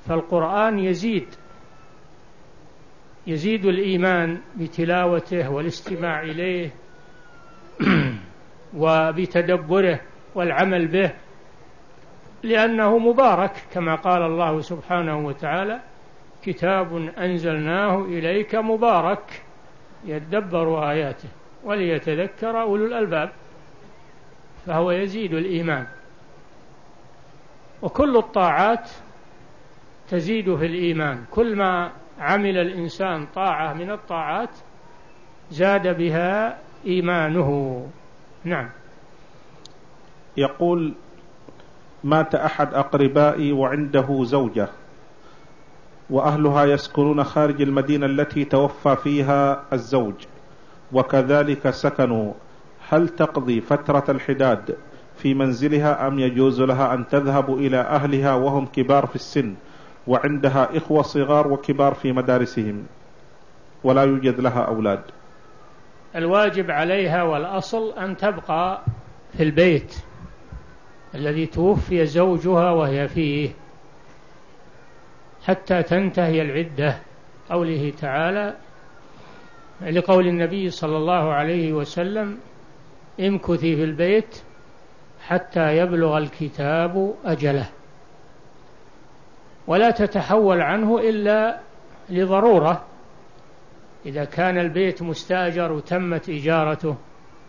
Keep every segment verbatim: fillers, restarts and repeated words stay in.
فالقرآن يزيد يزيد الإيمان بتلاوته والاستماع إليه وبتدبره والعمل به، لأنه مبارك كما قال الله سبحانه وتعالى: كتاب أنزلناه إليك مبارك يدبر آياته وليتذكر أولو الألباب. فهو يزيد الإيمان، وكل الطاعات تزيد في الإيمان. كل ما عمل الإنسان طاعة من الطاعات زاد بها إيمانه. نعم. يقول: مات أحد أقربائي وعنده زوجة وأهلها يسكنون خارج المدينة التي توفى فيها الزوج، وكذلك سكنوا، هل تقضي فترة الحداد في منزلها أم يجوز لها أن تذهب إلى أهلها وهم كبار في السن وعندها إخوة صغار وكبار في مدارسهم ولا يوجد لها أولاد؟ الواجب عليها والأصل أن تبقى في البيت الذي توفي زوجها وهي فيه حتى تنتهي العدة، قوله تعالى لقول النبي صلى الله عليه وسلم: امكثي في البيت حتى يبلغ الكتاب أجله، ولا تتحول عنه إلا لضرورة. إذا كان البيت مستأجر وتمت إجارته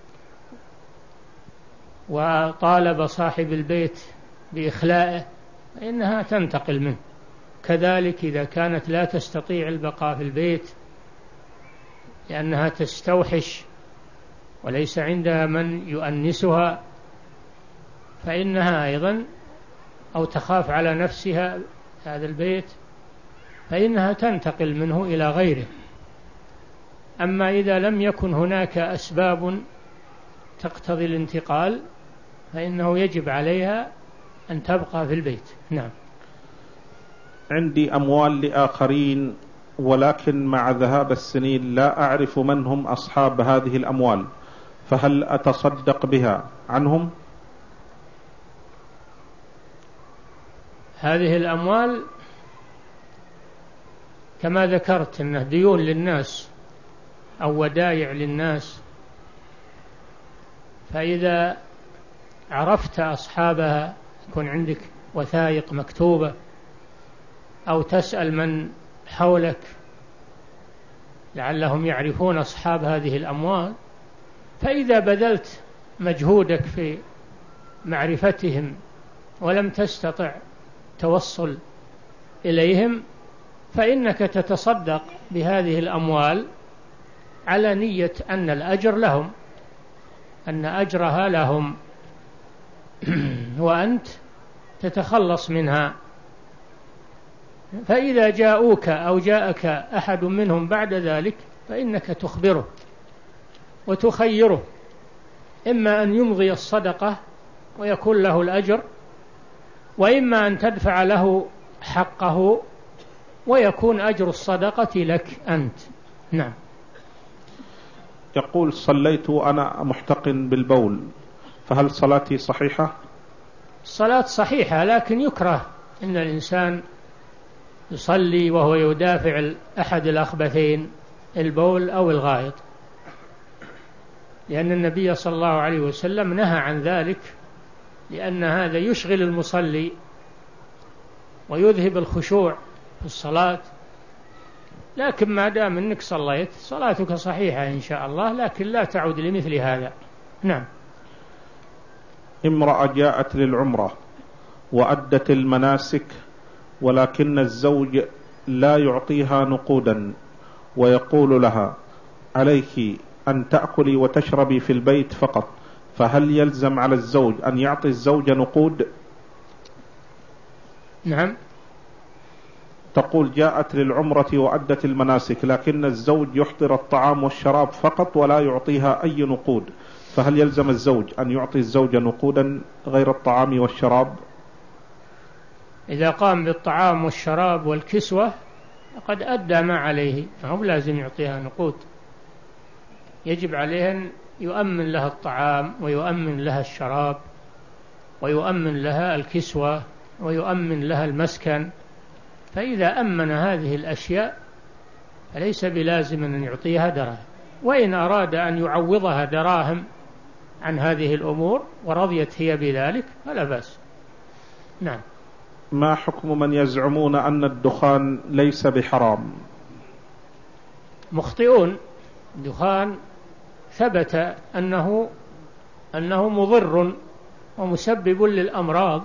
وطالب صاحب البيت بإخلاءه فإنها تنتقل منه. كذلك إذا كانت لا تستطيع البقاء في البيت لأنها تستوحش وليس عندها من يؤنسها فإنها أيضا أو تخاف على نفسها هذا البيت فإنها تنتقل منه إلى غيره. أما إذا لم يكن هناك أسباب تقتضي الانتقال فإنه يجب عليها أن تبقى في البيت. نعم. عندي أموال لآخرين ولكن مع ذهاب السنين لا أعرف من هم أصحاب هذه الأموال، فهل أتصدق بها عنهم؟ هذه الأموال كما ذكرت أنه ديون للناس أو ودائع للناس، فإذا عرفت أصحابها يكون عندك وثائق مكتوبة أو تسأل من حولك لعلهم يعرفون أصحاب هذه الأموال، فإذا بذلت مجهودك في معرفتهم ولم تستطع توصل إليهم فإنك تتصدق بهذه الأموال على نية أن الأجر لهم، أن أجرها لهم وأنت تتخلص منها. فإذا جاءوك أو جاءك أحد منهم بعد ذلك فإنك تخبره وتخيره، إما أن يمضي الصدقة ويكون له الأجر، وإما أن تدفع له حقه ويكون أجر الصدقة لك أنت. نعم. يقول: صليت وأنا محتقن بالبول، فهل صلاتي صحيحة؟ الصلاة صحيحة، لكن يكره إن الإنسان يصلي وهو يدافع أحد الأخبثين البول أو الغائط، لأن النبي صلى الله عليه وسلم نهى عن ذلك، لأن هذا يشغل المصلي ويذهب الخشوع في الصلاة. لكن ما دام أنك صليت صلاتك صحيحة إن شاء الله، لكن لا تعود لمثل هذا. نعم. امرأة جاءت للعمرة وأدت المناسك ولكن الزوج لا يعطيها نقودا ويقول لها: عليك أن تأكلي وتشربي في البيت فقط، فهل يلزم على الزوج أن يعطي الزوجة نقود؟ نعم. تقول: جاءت للعمرة وأدت المناسك لكن الزوج يحضر الطعام والشراب فقط ولا يعطيها أي نقود، فهل يلزم الزوج أن يعطي الزوجة نقودا غير الطعام والشراب؟ إذا قام بالطعام والشراب والكسوة قد أدى ما عليه، فهو لازم يعطيها نقود. يجب عليه أن يؤمن لها الطعام ويؤمن لها الشراب ويؤمن لها الكسوة ويؤمن لها المسكن، فإذا أمن هذه الأشياء فليس بلازم أن يعطيها دراهم، وإن أراد أن يعوضها دراهم عن هذه الأمور ورضيت هي بذلك فلا بأس. نعم. ما حكم من يزعمون أن الدخان ليس بحرام؟ مخطئون. الدخان ثبت أنه أنه مضر ومسبب للأمراض،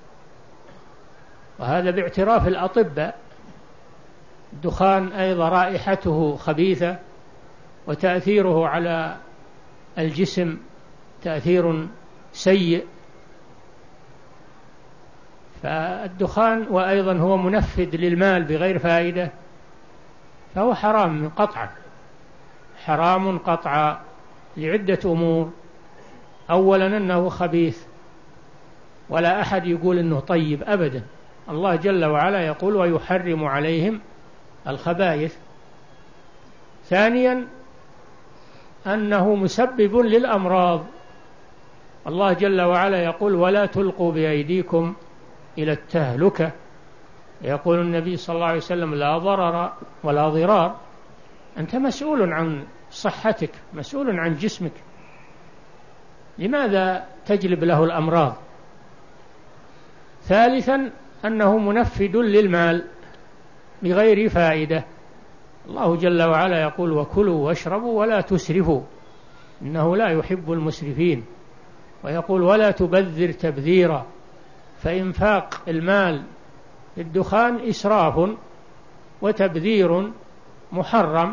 وهذا باعتراف الأطباء. الدخان أيضا رائحته خبيثة وتأثيره على الجسم تأثير سيء، فالدخان وأيضا هو منفذ للمال بغير فائدة، فهو حرام قطعا، حرام قطعا لعدة أمور. أولا أنه خبيث، ولا أحد يقول أنه طيب أبدا. الله جل وعلا يقول ويحرم عليهم الخبائث. ثانيا أنه مسبب للأمراض. الله جل وعلا يقول ولا تلقوا بأيديكم إلى التهلكة. يقول النبي صلى الله عليه وسلم لا ضرر ولا ضرار. أنت مسؤول عن صحتك، مسؤول عن جسمك، لماذا تجلب له الأمراض؟ ثالثا أنه منفذ للمال بغير فائدة. الله جل وعلا يقول وكلوا واشربوا ولا تسرفوا إنه لا يحب المسرفين، ويقول ولا تبذر تبذيرا. فإنفاق المال في الدخان إسراف وتبذير محرم.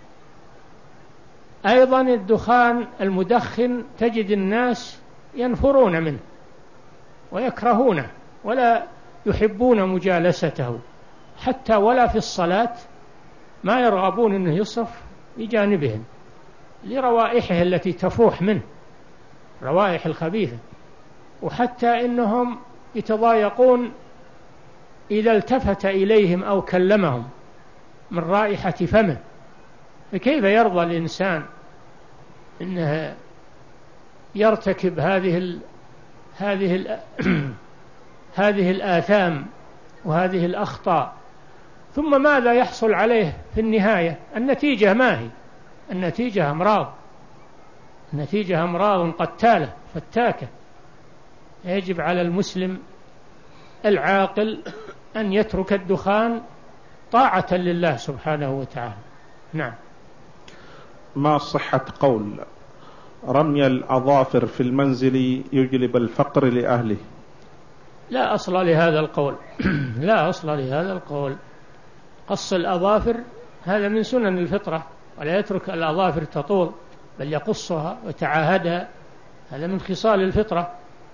أيضا الدخان المدخن تجد الناس ينفرون منه ويكرهونه ولا يحبون مجالسته، حتى ولا في الصلاة ما يرغبون أنه يصف بجانبهم لروائحه التي تفوح منه، روائح الخبيثة. وحتى إنهم يتضايقون إذا التفت إليهم أو كلمهم من رائحة فمه. فكيف يرضى الإنسان أنه يرتكب هذه ال هذه ال هذه الآثام وهذه الأخطاء؟ ثم ماذا يحصل عليه في النهاية؟ النتيجة ما هي؟ النتيجة أمراض، النتيجة أمراض قتالة فتاكة. يجب على المسلم العاقل أن يترك الدخان طاعة لله سبحانه وتعالى. نعم. ما صحة قول رمي الأظافر في المنزل يجلب الفقر لأهله؟ لا أصل لهذا القول. لا أصل لهذا القول. قص الأظافر هذا من سنن الفطرة، ولا يترك الأظافر تطول بل يقصها وتعاهدها، هذا من خصال الفطرة.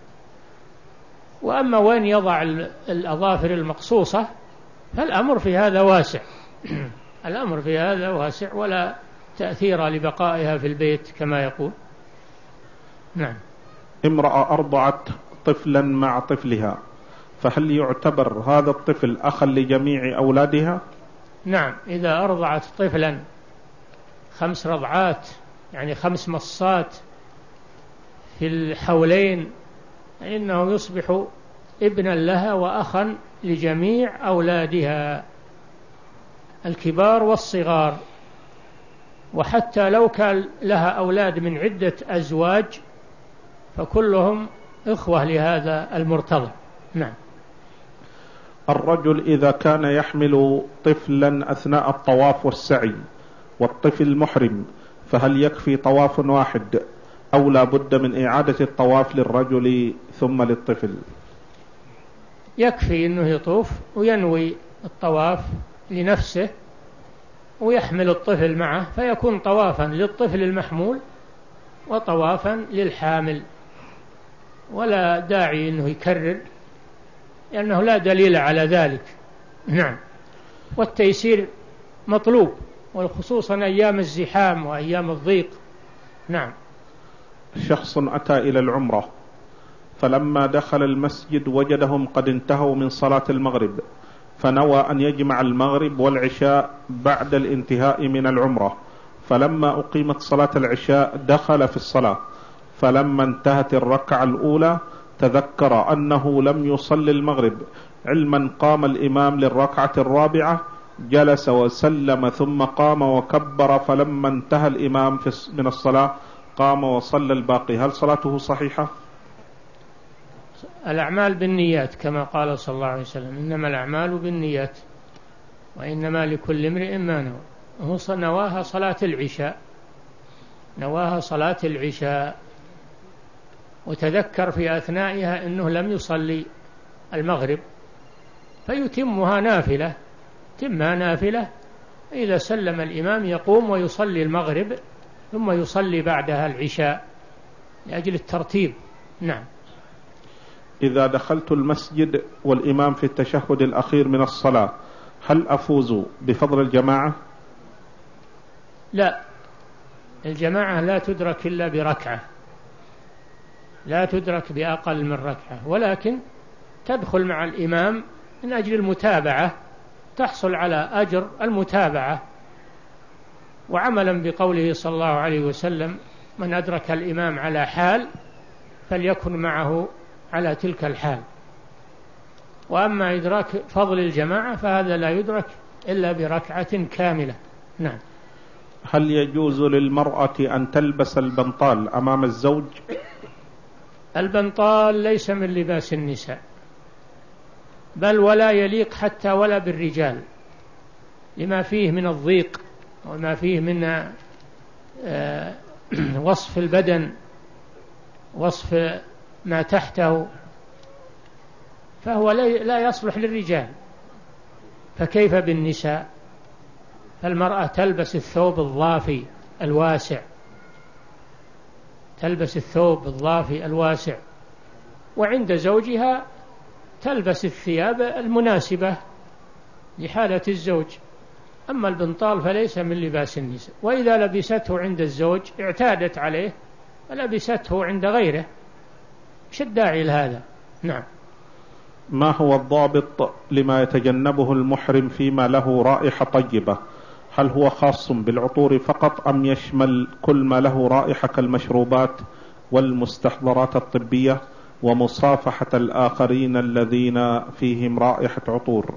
وأما وين يضع الأظافر المقصوصة فالأمر في هذا واسع. الأمر في هذا واسع ولا تأثير لبقائها في البيت كما يقول. نعم. امرأة أرضعت طفلا مع طفلها، فهل يعتبر هذا الطفل أخا لجميع أولادها؟ نعم، إذا أرضعت طفلا خمس رضعات يعني خمس مصات في الحولين فإنه يصبح ابنا لها وأخا لجميع أولادها الكبار والصغار. وحتى لو كان لها أولاد من عدة أزواج فكلهم إخوة لهذا المرتضى. نعم. الرجل إذا كان يحمل طفلا أثناء الطواف والسعي والطفل محرم فهل يكفي طواف واحد أو لا بد من إعادة الطواف للرجل ثم للطفل؟ يكفي أنه يطوف وينوي الطواف لنفسه ويحمل الطفل معه، فيكون طوافا للطفل المحمول وطوافا للحامل، ولا داعي أنه يكرر لأنه لا دليل على ذلك. نعم. والتيسير مطلوب، وخصوصا أيام الزحام وأيام الضيق. نعم. شخص أتى إلى العمرة فلما دخل المسجد وجدهم قد انتهوا من صلاة المغرب، فنوى أن يجمع المغرب والعشاء بعد الانتهاء من العمرة، فلما أقيمت صلاة العشاء دخل في الصلاة، فلما انتهت الركعة الأولى تذكر أنه لم يصلي المغرب علما قام الإمام للركعة الرابعة جلس وسلم ثم قام وكبر، فلما انتهى الإمام من الصلاة قام وصلى الباقي، هل صلاته صحيحة؟ الأعمال بالنيات كما قال صلى الله عليه وسلم: إنما الأعمال بالنيات وإنما لكل امرئ ما نوى. هو نواها صلاة العشاء، نواها صلاة العشاء، وتذكر في أثنائها أنه لم يصلي المغرب فيتمها نافلة، تمها نافلة. إذا سلم الإمام يقوم ويصلي المغرب ثم يصلي بعدها العشاء لأجل الترتيب. نعم. إذا دخلت المسجد والإمام في التشهد الأخير من الصلاة هل أفوز بفضل الجماعة؟ لا، الجماعة لا تدرك إلا بركعة، لا تدرك بأقل من ركعة، ولكن تدخل مع الإمام من أجل المتابعة، تحصل على أجر المتابعة، وعملا بقوله صلى الله عليه وسلم: من أدرك الإمام على حال فليكن معه على تلك الحال. وأما إدراك فضل الجماعة فهذا لا يدرك إلا بركعة كاملة. نعم. هل يجوز للمرأة أن تلبس البنطال أمام الزوج؟ البنطال ليس من لباس النساء، بل ولا يليق حتى ولا بالرجال، لما فيه من الضيق وما فيه من وصف البدن، وصف ما تحته، فهو لا يصلح للرجال، فكيف بالنساء؟ فالمرأة تلبس الثوب الضافي الواسع، تلبس الثوب الضافي الواسع، وعند زوجها تلبس الثياب المناسبة لحالة الزوج. أما البنطال فليس من لباس النساء، وإذا لبسته عند الزوج اعتادت عليه ولبسته عند غيره، ايش الداعي لهذا؟ نعم. ما هو الضابط لما يتجنبه المحرم فيما له رائحة طيبة؟ هل هو خاص بالعطور فقط أم يشمل كل ما له رائحة كالمشروبات والمستحضرات الطبية ومصافحة الآخرين الذين فيهم رائحة عطور؟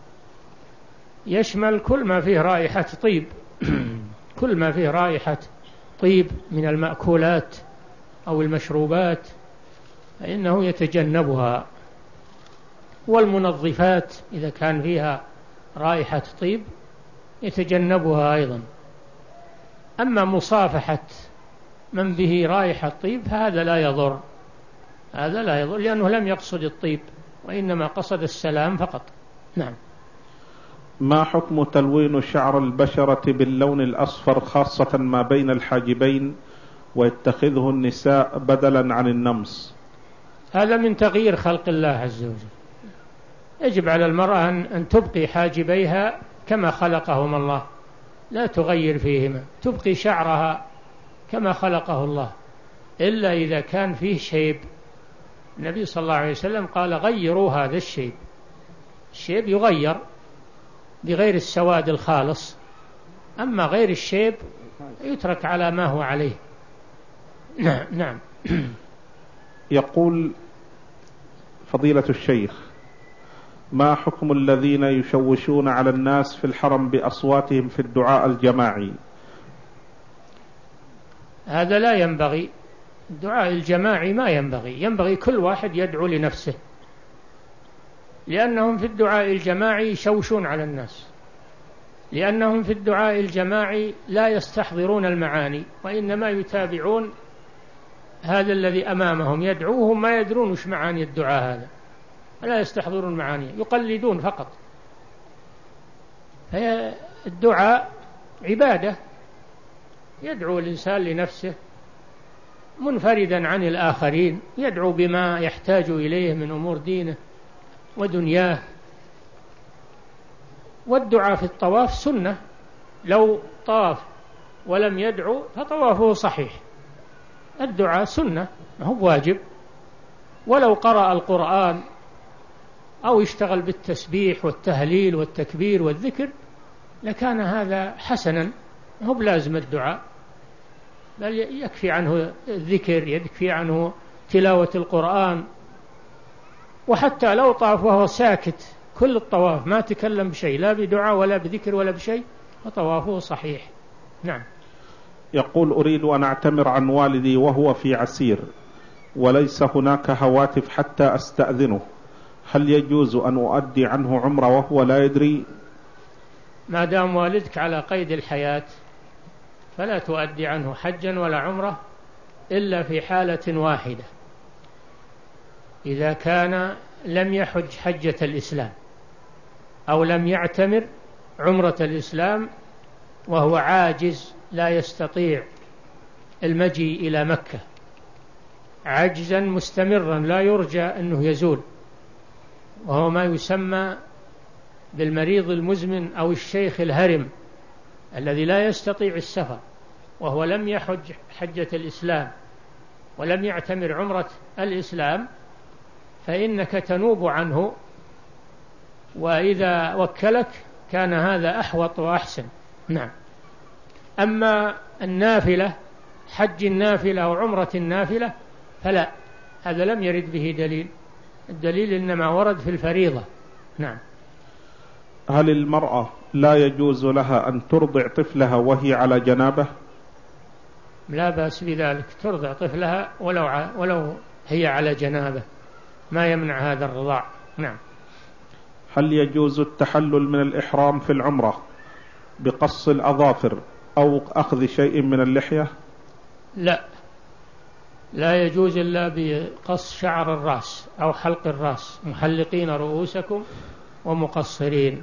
يشمل كل ما فيه رائحة طيب كل ما فيه رائحة طيب من المأكولات أو المشروبات فإنه يتجنبها، والمنظفات إذا كان فيها رائحة طيب يتجنبها أيضا. أما مصافحة من به رائحة طيب فهذا لا يضر، هذا لا يضر لأنه لم يقصد الطيب وإنما قصد السلام فقط. نعم. ما حكم تلوين شعر البشرة باللون الأصفر خاصة ما بين الحاجبين ويتخذه النساء بدلا عن النمص؟ هذا من تغيير خلق الله عز وجل. يجب على المرأة أن تبقي حاجبيها كما خلقهما الله، لا تغير فيهما، تبقي شعرها كما خلقه الله، إلا إذا كان فيه شيب. النبي صلى الله عليه وسلم قال: غيروا هذا الشيب. الشيب يغير بغير السواد الخالص، أما غير الشيب يترك على ما هو عليه. نعم. نعم. يقول فضيلة الشيخ: ما حكم الذين يشوشون على الناس في الحرم بأصواتهم في الدعاء الجماعي؟ هذا لا ينبغي، الدعاء الجماعي ما ينبغي، ينبغي كل واحد يدعو لنفسه، لأنهم في الدعاء الجماعي يشوشون على الناس، لأنهم في الدعاء الجماعي لا يستحضرون المعاني وإنما يتابعون هذا الذي أمامهم يدعوهم، ما يدرون وش معاني الدعاء هذا، لا يستحضرون معاني، يقلدون فقط. فالدعاء عبادة، يدعو الإنسان لنفسه منفردا عن الآخرين، يدعو بما يحتاج إليه من أمور دينه ودنياه. والدعاء في الطواف سنة، لو طاف ولم يدعو فطوافه صحيح. الدعاء سنة ما هو واجب، ولو قرأ القرآن أو اشتغل بالتسبيح والتهليل والتكبير والذكر لكان هذا حسنا، ما هو بلازم الدعاء، بل يكفي عنه الذكر، يكفي عنه تلاوة القرآن، وحتى لو طاف وهو ساكت كل الطواف ما تكلم بشيء لا بدعاء ولا بذكر ولا بشيء فطوافه صحيح. نعم. يقول أريد أن أعتمر عن والدي وهو في عسير وليس هناك هواتف حتى أستأذنه، هل يجوز أن أؤدي عنه عمرة وهو لا يدري؟ ما دام والدك على قيد الحياة فلا تؤدي عنه حجا ولا عمرة إلا في حالة واحدة، إذا كان لم يحج حجة الإسلام أو لم يعتمر عمرة الإسلام وهو عاجز لا يستطيع المجيء إلى مكة عجزا مستمرا لا يرجى أنه يزول، وهو ما يسمى بالمريض المزمن أو الشيخ الهرم الذي لا يستطيع السفر وهو لم يحج حجة الإسلام ولم يعتمر عمرة الإسلام، فإنك تنوب عنه، وإذا وكلك كان هذا أحوط وأحسن. نعم. أما النافلة حج النافلة أو عمرة النافلة فلا، هذا لم يرد به دليل، الدليل إنما ورد في الفريضة. نعم. هل المرأة لا يجوز لها أن ترضع طفلها وهي على جنابه؟ لا بأس بذلك، ترضع طفلها ولو ولو هي على جنابه، ما يمنع هذا الرضاع. نعم. هل يجوز التحلل من الإحرام في العمرة بقص الأظافر أو أخذ شيء من اللحية؟ لا، لا يجوز إلا بقص شعر الرأس أو حلق الرأس، محلقين رؤوسكم ومقصرين،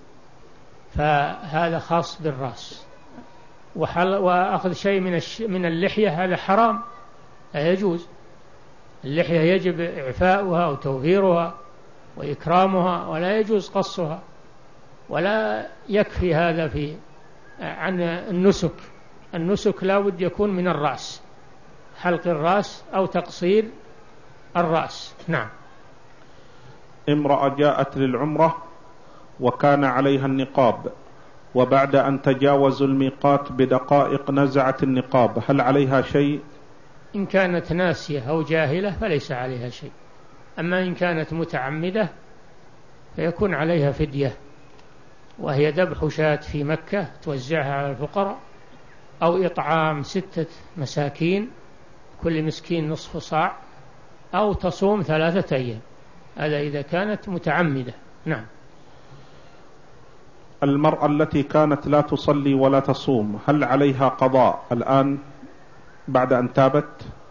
فهذا خاص بالرأس. وأخذ شيء من من اللحية هذا حرام، لا يجوز. اللحية يجب إعفاؤها وتوفيرها وإكرامها، ولا يجوز قصها، ولا يكفي هذا في عن النسك. النسك لا بد يكون من الرأس، حلق الرأس أو تقصير الرأس. نعم. امرأة جاءت للعمرة وكان عليها النقاب، وبعد أن تجاوزوا الميقات بدقائق نزعت النقاب، هل عليها شيء؟ إن كانت ناسية أو جاهلة فليس عليها شيء، أما إن كانت متعمدة فيكون عليها فدية، وهي ذبح شاة في مكة توزعها على الفقراء، أو إطعام ستة مساكين كل مسكين نصف صاع، أو تصوم ثلاثة أيام، هذا إذا كانت متعمدة. نعم. المرأة التي كانت لا تصلي ولا تصوم هل عليها قضاء الآن بعد أن تابت؟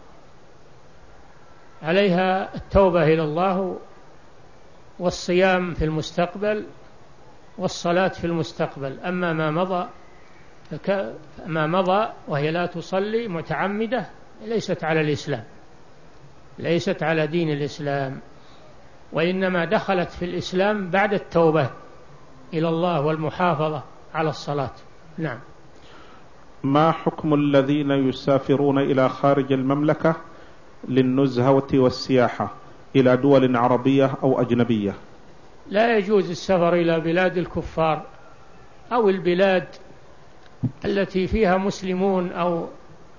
عليها التوبة إلى الله والصيام في المستقبل والصلاة في المستقبل. أما ما مضى فك... ما مضى وهي لا تصلي متعمدة ليست على الإسلام، ليست على دين الإسلام، وإنما دخلت في الإسلام بعد التوبة إلى الله والمحافظة على الصلاة. نعم. ما حكم الذين يسافرون إلى خارج المملكة للنزهة والسياحة إلى دول عربية أو أجنبية؟ لا يجوز السفر إلى بلاد الكفار أو البلاد التي فيها مسلمون، أو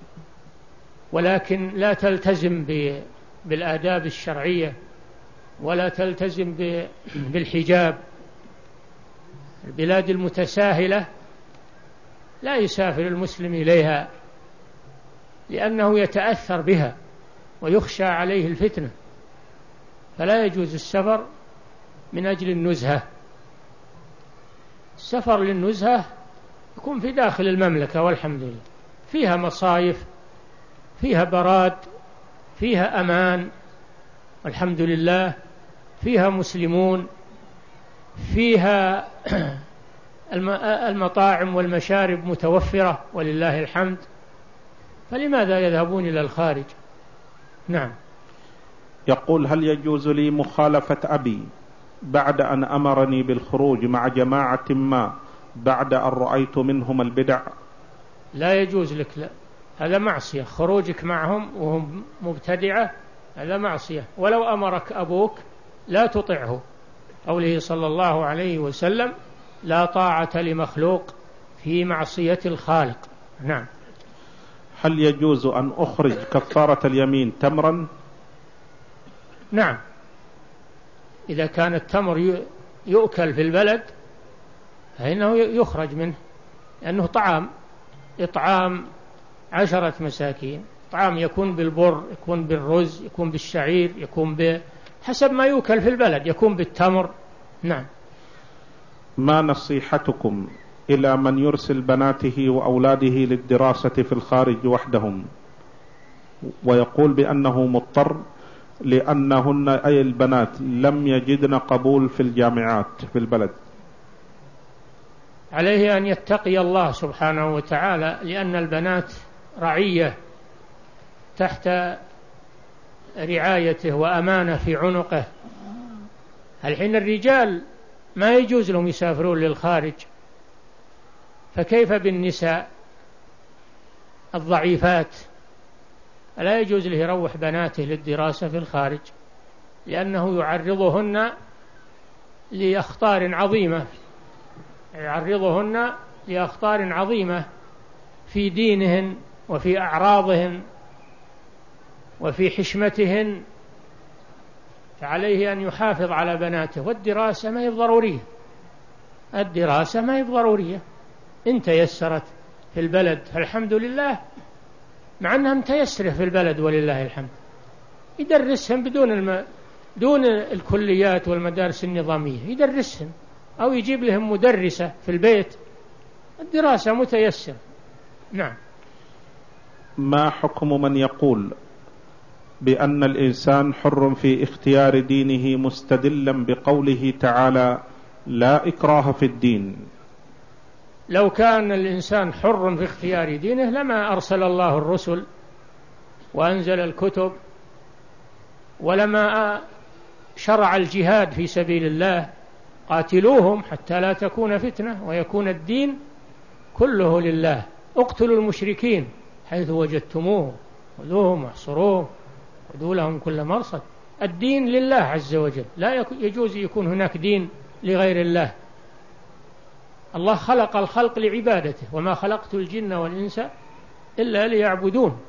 ولكن لا تلتزم بالآداب الشرعية ولا تلتزم بالحجاب. البلاد المتساهلة لا يسافر المسلم إليها لأنه يتأثر بها ويخشى عليه الفتنة، فلا يجوز السفر من أجل النزهة. السفر للنزهة يكون في داخل المملكة والحمد لله، فيها مصايف، فيها براد، فيها أمان والحمد لله، فيها مسلمون، فيها المطاعم والمشارب متوفرة ولله الحمد، فلماذا يذهبون إلى الخارج؟ نعم. يقول هل يجوز لي مخالفة أبي بعد أن أمرني بالخروج مع جماعة ما بعد أن رأيت منهم البدع؟ لا يجوز لك، لا، هذا معصية. خروجك معهم وهم مبتدعة هذا معصية، ولو أمرك أبوك لا تطعه، قوله صلى الله عليه وسلم لا طاعة لمخلوق في معصية الخالق. نعم. هل يجوز أن أخرج كفارة اليمين تمرا؟ نعم، إذا كان التمر يؤكل في البلد فإنه يخرج منه، لأنه طعام، إطعام عشرة مساكين، طعام يكون بالبر، يكون بالرز، يكون بالشعير، يكون بحسب ما يؤكل في البلد، يكون بالتمر. نعم. ما نصيحتكم إلى من يرسل بناته وأولاده للدراسة في الخارج وحدهم، ويقول بأنه مضطر لأنهن أي البنات لم يجدن قبول في الجامعات في البلد؟ عليه أن يتقي الله سبحانه وتعالى، لأن البنات رعية تحت رعايته وأمانة في عنقه. الحين الرجال ما يجوز لهم يسافرون للخارج، فكيف بالنساء الضعيفات؟ لا يجوز له يروح بناته للدراسة في الخارج، لأنه يعرضهن لأخطار عظيمة، يعرضهن لأخطار عظيمة في دينهن وفي أعراضهن وفي حشمتهن، فعليه أن يحافظ على بناته. والدراسة ما هي ضرورية، الدراسة ما هي ضرورية، إن تيسرت في البلد فالحمد لله، مع أنها متيسرة في البلد ولله الحمد، يدرسهم بدون الم... دون الكليات والمدارس النظامية، يدرسهم أو يجيب لهم مدرسة في البيت، الدراسة متيسرة. نعم. ما حكم من يقول بأن الإنسان حر في اختيار دينه مستدلا بقوله تعالى لا إكراه في الدين؟ لو كان الإنسان حر في اختيار دينه لما أرسل الله الرسل وأنزل الكتب، ولما شرع الجهاد في سبيل الله، قاتلوهم حتى لا تكون فتنة ويكون الدين كله لله. اقتلوا المشركين حيث وجدتموه خذوهم واحصروهم خذوا لهم كل مرصد. الدين لله عز وجل، لا يجوز يكون هناك دين لغير الله. الله خلق الخلق لعبادته، وما خلقت الجن والإنس إلا ليعبدون.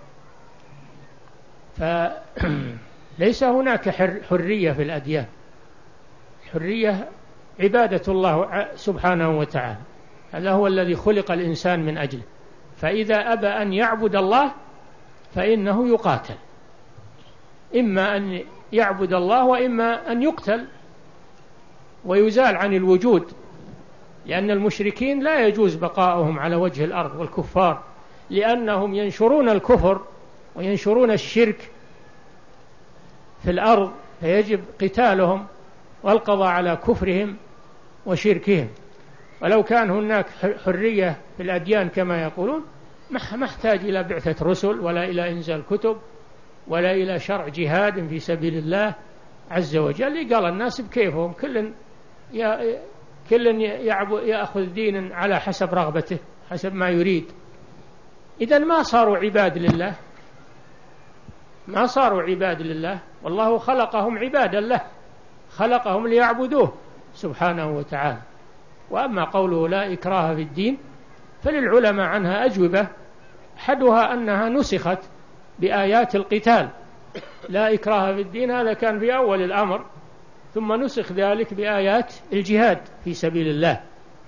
فليس هناك حرية في الأديان، حرية عبادة الله سبحانه وتعالى، هذا هو الذي خلق الإنسان من أجله. فإذا أبى أن يعبد الله فإنه يقاتل، إما أن يعبد الله وإما أن يقتل ويزال عن الوجود، لأن المشركين لا يجوز بقاؤهم على وجه الأرض، والكفار لأنهم ينشرون الكفر وينشرون الشرك في الأرض، فيجب قتالهم والقضاء على كفرهم وشركهم. ولو كان هناك حرية في الأديان كما يقولون ما احتاج إلى بعثة رسل ولا إلى إنزال كتب ولا إلى شرع جهاد في سبيل الله عز وجل. قال الناس بكيفهم، كل كل يأخذ دين على حسب رغبته حسب ما يريد. إذن ما صاروا عباد لله، ما صاروا عباد لله، والله خلقهم عبادا له، خلقهم ليعبدوه سبحانه وتعالى. وأما قوله لا إكراه في الدين فللعلماء عنها أجوبة، أحدها أنها نسخت بآيات القتال، لا إكراه في الدين هذا كان في أول الأمر، ثم نسخ ذلك بآيات الجهاد في سبيل الله.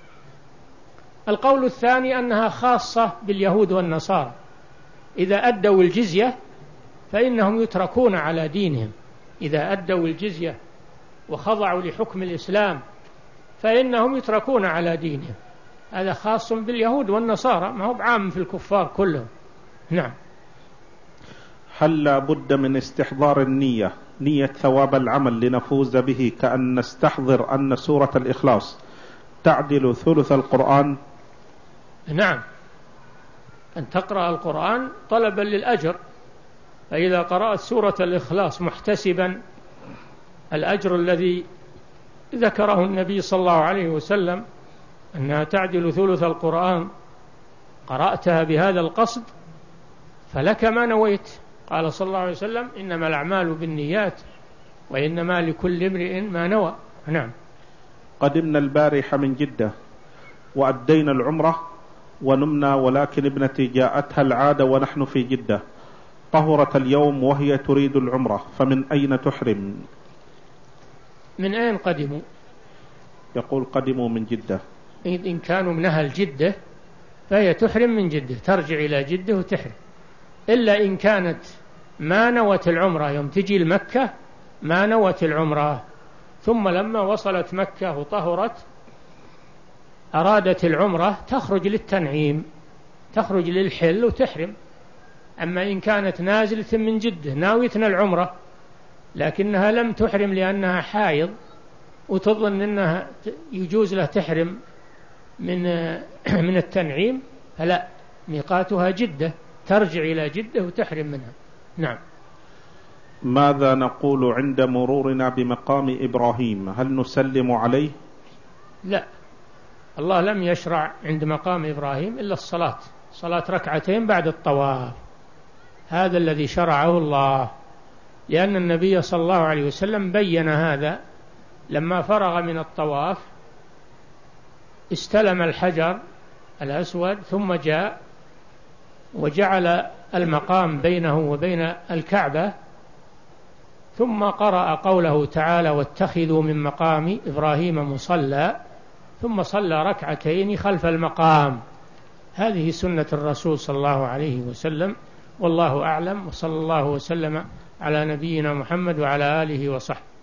القول الثاني أنها خاصة باليهود والنصارى، إذا أدوا الجزية فإنهم يتركون على دينهم، إذا أدوا الجزية وخضعوا لحكم الإسلام فإنهم يتركون على دينهم، هذا خاص باليهود والنصارى، ما هو بعام في الكفار كلهم. نعم. هل لا بد من استحضار النية، نية ثواب العمل لنفوز به، كأن نستحضر أن سورة الإخلاص تعدل ثلث القرآن؟ نعم، أن تقرأ القرآن طلبا للأجر، فإذا قرأت سورة الإخلاص محتسبا الأجر الذي ذكره النبي صلى الله عليه وسلم أنها تعدل ثلث القرآن، قرأتها بهذا القصد فلك ما نويت. قال صلى الله عليه وسلم إنما الأعمال بالنيات وإنما لكل امرئ ما نوى. نعم. قدمنا البارحة من جدة وأدينا العمرة ونمنا، ولكن ابنتي جاءتها العادة ونحن في جدة، طهرت اليوم وهي تريد العمرة، فمن أين تحرم؟ من أين قدموا؟ يقول قدموا من جدة. إن كانوا من أهل جدة فهي تحرم من جدة، ترجع إلى جدة وتحرم. إلا إن كانت ما نوت العمرة يوم تجي لمكة، ما نوت العمرة، ثم لما وصلت مكة وطهرت أرادت العمرة، تخرج للتنعيم، تخرج للحل وتحرم. أما إن كانت نازلة من جدة ناويتنا العمرة لكنها لم تحرم لأنها حائض وتظن أنها يجوز له تحرم من من التنعيم، فلا، ميقاتها جدة، ترجع إلى جدة وتحرم منها. نعم. ماذا نقول عند مرورنا بمقام إبراهيم؟ هل نسلم عليه؟ لا، الله لم يشرع عند مقام إبراهيم إلا الصلاة، صلاة ركعتين بعد الطواف، هذا الذي شرعه الله، لأن النبي صلى الله عليه وسلم بين هذا لما فرغ من الطواف، استلم الحجر الأسود ثم جاء وجعل المقام بينه وبين الكعبة، ثم قرأ قوله تعالى واتخذوا من مقام إبراهيم مصلى، ثم صلى ركعتين خلف المقام. هذه سنة الرسول صلى الله عليه وسلم، والله أعلم، وصلى الله وسلم على نبينا محمد وعلى آله وصحبه.